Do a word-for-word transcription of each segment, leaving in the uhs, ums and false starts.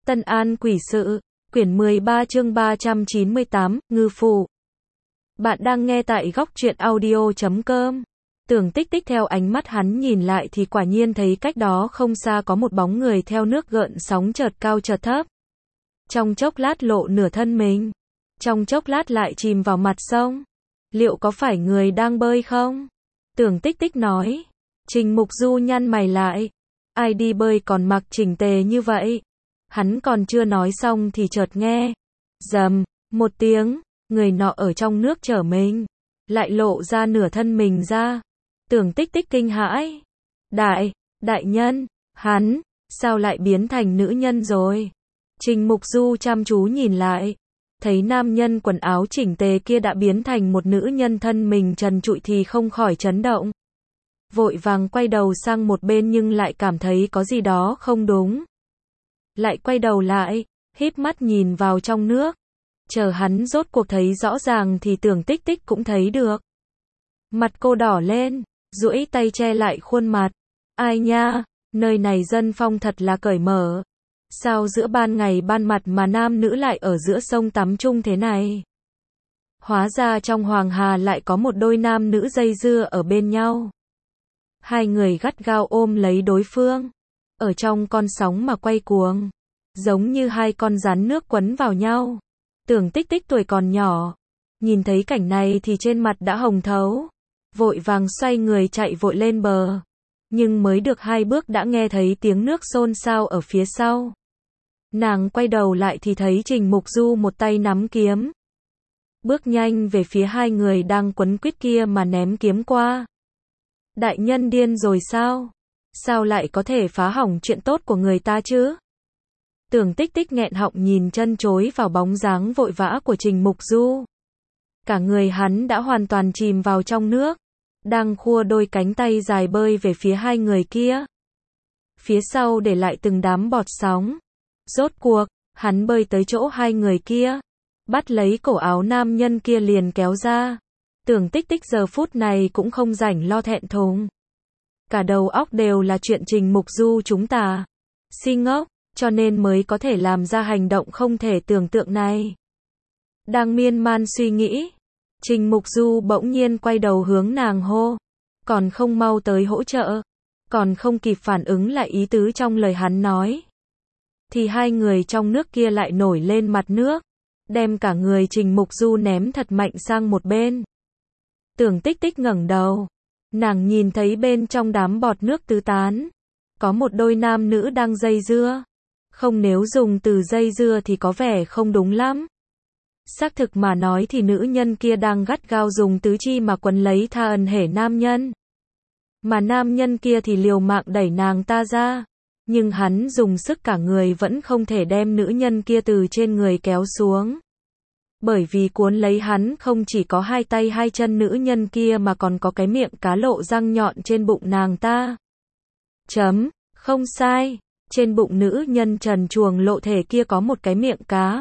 Tân An Quỷ Sự, quyển mười ba chương ba trăm chín mươi tám, Ngư Phụ. Bạn đang nghe tại góc truyện audio chấm com. Tưởng Tích Tích theo ánh mắt hắn nhìn lại thì quả nhiên thấy cách đó không xa có một bóng người theo nước gợn sóng chợt cao chợt thấp. Trong chốc lát lộ nửa thân mình, trong chốc lát lại chìm vào mặt sông. Liệu có phải người đang bơi không? Tưởng Tích Tích nói. Trình Mục Du nhăn mày lại. Ai đi bơi còn mặc chỉnh tề như vậy? Hắn còn chưa nói xong thì chợt nghe rầm một tiếng, người nọ ở trong nước chở mình, lại lộ ra nửa thân mình ra. Tưởng Tích Tích kinh hãi. Đại, đại nhân, hắn, sao lại biến thành nữ nhân rồi? Trình Mục Du chăm chú nhìn lại, thấy nam nhân quần áo chỉnh tề kia đã biến thành một nữ nhân thân mình trần trụi thì không khỏi chấn động. Vội vàng quay đầu sang một bên nhưng lại cảm thấy có gì đó không đúng. Lại quay đầu lại, híp mắt nhìn vào trong nước. Chờ hắn rốt cuộc thấy rõ ràng thì Tưởng Tích Tích cũng thấy được. Mặt cô đỏ lên, duỗi tay che lại khuôn mặt. Ai nha, nơi này dân phong thật là cởi mở. Sao giữa ban ngày ban mặt mà nam nữ lại ở giữa sông tắm chung thế này? Hóa ra trong Hoàng Hà lại có một đôi nam nữ dây dưa ở bên nhau. Hai người gắt gao ôm lấy đối phương, ở trong con sóng mà quay cuồng, giống như hai con rắn nước quấn vào nhau. Tưởng Tích Tích tuổi còn nhỏ, nhìn thấy cảnh này thì trên mặt đã hồng thấu, vội vàng xoay người chạy vội lên bờ. Nhưng mới được hai bước đã nghe thấy tiếng nước xôn xao ở phía sau. Nàng quay đầu lại thì thấy Trình Mục Du một tay nắm kiếm, bước nhanh về phía hai người đang quấn quýt kia mà ném kiếm qua. Đại nhân điên rồi sao? Sao lại có thể phá hỏng chuyện tốt của người ta chứ? Tưởng Tích Tích nghẹn họng nhìn chân chối vào bóng dáng vội vã của Trình Mục Du. Cả người hắn đã hoàn toàn chìm vào trong nước, đang khua đôi cánh tay dài bơi về phía hai người kia. Phía sau để lại từng đám bọt sóng. Rốt cuộc, hắn bơi tới chỗ hai người kia, bắt lấy cổ áo nam nhân kia liền kéo ra. Tưởng Tích Tích giờ phút này cũng không rảnh lo thẹn thùng. Cả đầu óc đều là chuyện Trình Mục Du chúng ta. Si ngốc, cho nên mới có thể làm ra hành động không thể tưởng tượng này. Đang miên man suy nghĩ, Trình Mục Du bỗng nhiên quay đầu hướng nàng hô. Còn không mau tới hỗ trợ. Còn không kịp phản ứng lại ý tứ trong lời hắn nói, thì hai người trong nước kia lại nổi lên mặt nước, đem cả người Trình Mục Du ném thật mạnh sang một bên. Tưởng Tích Tích ngẩng đầu, nàng nhìn thấy bên trong đám bọt nước tứ tán, có một đôi nam nữ đang dây dưa. Không, nếu dùng từ dây dưa thì có vẻ không đúng lắm. Xác thực mà nói thì nữ nhân kia đang gắt gao dùng tứ chi mà quấn lấy tha ân hể nam nhân. Mà nam nhân kia thì liều mạng đẩy nàng ta ra. Nhưng hắn dùng sức cả người vẫn không thể đem nữ nhân kia từ trên người kéo xuống. Bởi vì cuốn lấy hắn không chỉ có hai tay hai chân nữ nhân kia mà còn có cái miệng cá lộ răng nhọn trên bụng nàng ta. Chấm, không sai, trên bụng nữ nhân trần truồng lộ thể kia có một cái miệng cá.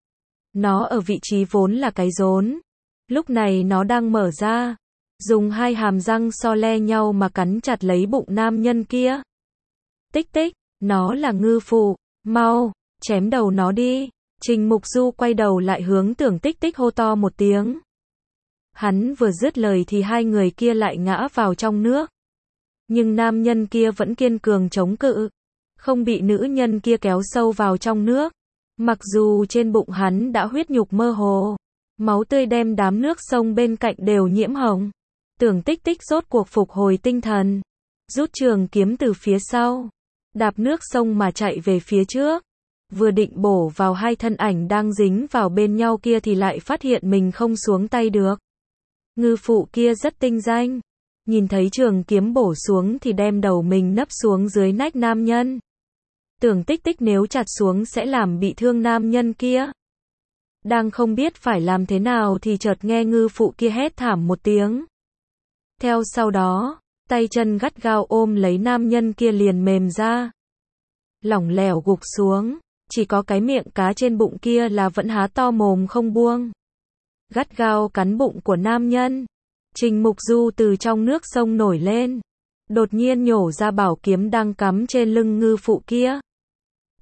Nó ở vị trí vốn là cái rốn. Lúc này nó đang mở ra, dùng hai hàm răng so le nhau mà cắn chặt lấy bụng nam nhân kia. Tích Tích, nó là ngư phụ, mau, chém đầu nó đi. Trình Mục Du quay đầu lại hướng Tưởng Tích Tích hô to một tiếng. Hắn vừa dứt lời thì hai người kia lại ngã vào trong nước. Nhưng nam nhân kia vẫn kiên cường chống cự, không bị nữ nhân kia kéo sâu vào trong nước. Mặc dù trên bụng hắn đã huyết nhục mơ hồ, máu tươi đem đám nước sông bên cạnh đều nhiễm hồng. Tưởng Tích Tích rốt cuộc phục hồi tinh thần, rút trường kiếm từ phía sau, đạp nước sông mà chạy về phía trước. Vừa định bổ vào hai thân ảnh đang dính vào bên nhau kia thì lại phát hiện mình không xuống tay được. Ngư phụ kia rất tinh danh, nhìn thấy trường kiếm bổ xuống thì đem đầu mình nấp xuống dưới nách nam nhân. Tưởng Tích Tích nếu chặt xuống sẽ làm bị thương nam nhân kia. Đang không biết phải làm thế nào thì chợt nghe ngư phụ kia hét thảm một tiếng. Theo sau đó, tay chân gắt gao ôm lấy nam nhân kia liền mềm ra, lỏng lẻo gục xuống. Chỉ có cái miệng cá trên bụng kia là vẫn há to mồm không buông, gắt gao cắn bụng của nam nhân. Trình Mục Du từ trong nước sông nổi lên, đột nhiên nhổ ra bảo kiếm đang cắm trên lưng ngư phụ kia.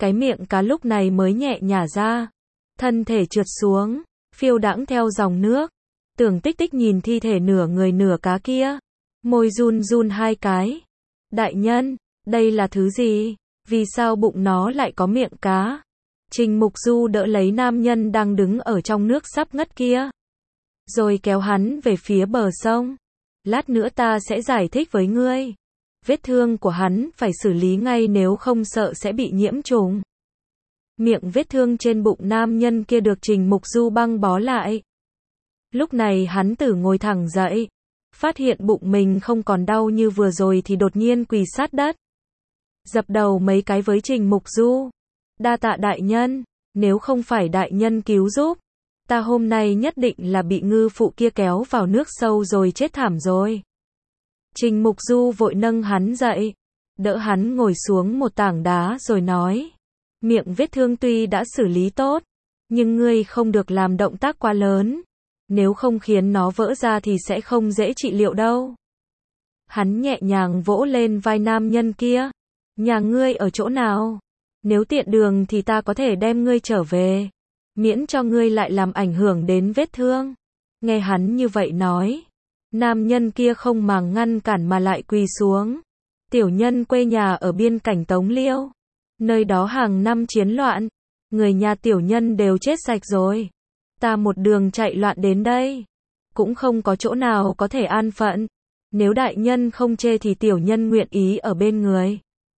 cái miệng cá lúc này mới nhẹ nhả ra, thân thể trượt xuống, phiêu đãng theo dòng nước. Tưởng Tích Tích nhìn thi thể nửa người nửa cá kia, môi run run hai cái. Đại nhân, đây là thứ gì? Vì sao bụng nó lại có miệng cá? Trình Mục Du đỡ lấy nam nhân đang đứng ở trong nước sắp ngất kia, rồi kéo hắn về phía bờ sông. Lát nữa ta sẽ giải thích với ngươi. Vết thương của hắn phải xử lý ngay nếu không sợ sẽ bị nhiễm trùng. Miệng vết thương trên bụng nam nhân kia được Trình Mục Du băng bó lại. Lúc này hắn tử ngồi thẳng dậy, phát hiện bụng mình không còn đau như vừa rồi thì đột nhiên quỳ sát đất, dập đầu mấy cái với Trình Mục Du. Đa tạ đại nhân, nếu không phải đại nhân cứu giúp, ta hôm nay nhất định là bị ngư phụ kia kéo vào nước sâu rồi chết thảm rồi. Trình Mục Du vội nâng hắn dậy, đỡ hắn ngồi xuống một tảng đá rồi nói, miệng vết thương tuy đã xử lý tốt, nhưng ngươi không được làm động tác quá lớn, nếu không khiến nó vỡ ra thì sẽ không dễ trị liệu đâu. Hắn nhẹ nhàng vỗ lên vai nam nhân kia, nhà ngươi ở chỗ nào? Nếu tiện đường thì ta có thể đem ngươi trở về, miễn cho ngươi lại làm ảnh hưởng đến vết thương. Nghe hắn như vậy nói, nam nhân kia không màng ngăn cản mà lại quỳ xuống. Tiểu nhân quê nhà ở biên cảnh Tống Liêu, nơi đó hàng năm chiến loạn, người nhà tiểu nhân đều chết sạch rồi. Ta một đường chạy loạn đến đây, cũng không có chỗ nào có thể an phận. Nếu đại nhân không chê thì tiểu nhân nguyện ý ở bên người.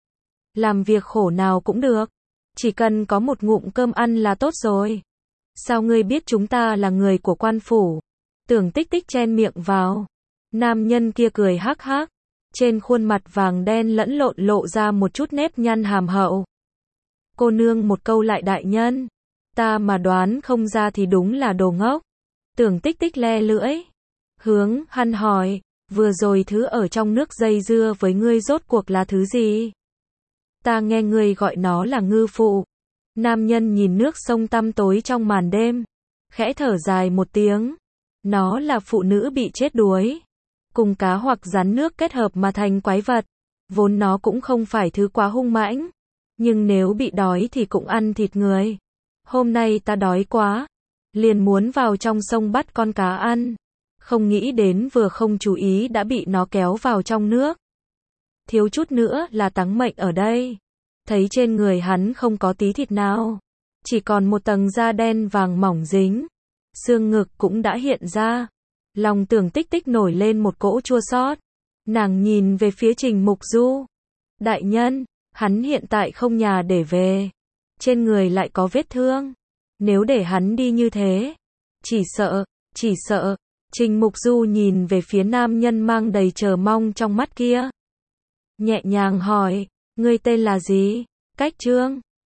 Làm việc khổ nào cũng được, chỉ cần có một ngụm cơm ăn là tốt rồi. Sao ngươi biết chúng ta là người của quan phủ? Tưởng Tích Tích chen miệng vào. Nam nhân kia cười hắc hắc, trên khuôn mặt vàng đen lẫn lộn lộ ra một chút nếp nhăn hàm hậu. Cô nương một câu lại đại nhân, ta mà đoán không ra thì đúng là đồ ngốc. Tưởng Tích Tích le lưỡi, hướng hắn hỏi, vừa rồi thứ ở trong nước dây dưa với ngươi rốt cuộc là thứ gì? Ta nghe ngươi gọi nó là ngư phụ. Nam nhân nhìn nước sông tăm tối trong màn đêm, khẽ thở dài một tiếng. Nó là phụ nữ bị chết đuối, cùng cá hoặc rắn nước kết hợp mà thành quái vật. Vốn nó cũng không phải thứ quá hung mãnh, nhưng nếu bị đói thì cũng ăn thịt người. Hôm nay ta đói quá, liền muốn vào trong sông bắt con cá ăn. Không nghĩ đến vừa không chú ý đã bị nó kéo vào trong nước. Thiếu chút nữa là táng mệnh ở đây. Thấy trên người hắn không có tí thịt nào, chỉ còn một tầng da đen vàng mỏng dính. Xương ngực cũng đã hiện ra. Lòng Tưởng Tích Tích nổi lên một cỗ chua xót. Nàng nhìn về phía Trình Mục Du. Đại nhân, hắn hiện tại không nhà để về, trên người lại có vết thương. Nếu để hắn đi như thế, chỉ sợ, chỉ sợ. Trình Mục Du nhìn về phía nam nhân mang đầy chờ mong trong mắt kia, nhẹ nhàng hỏi, ngươi tên là gì? Cách Trương.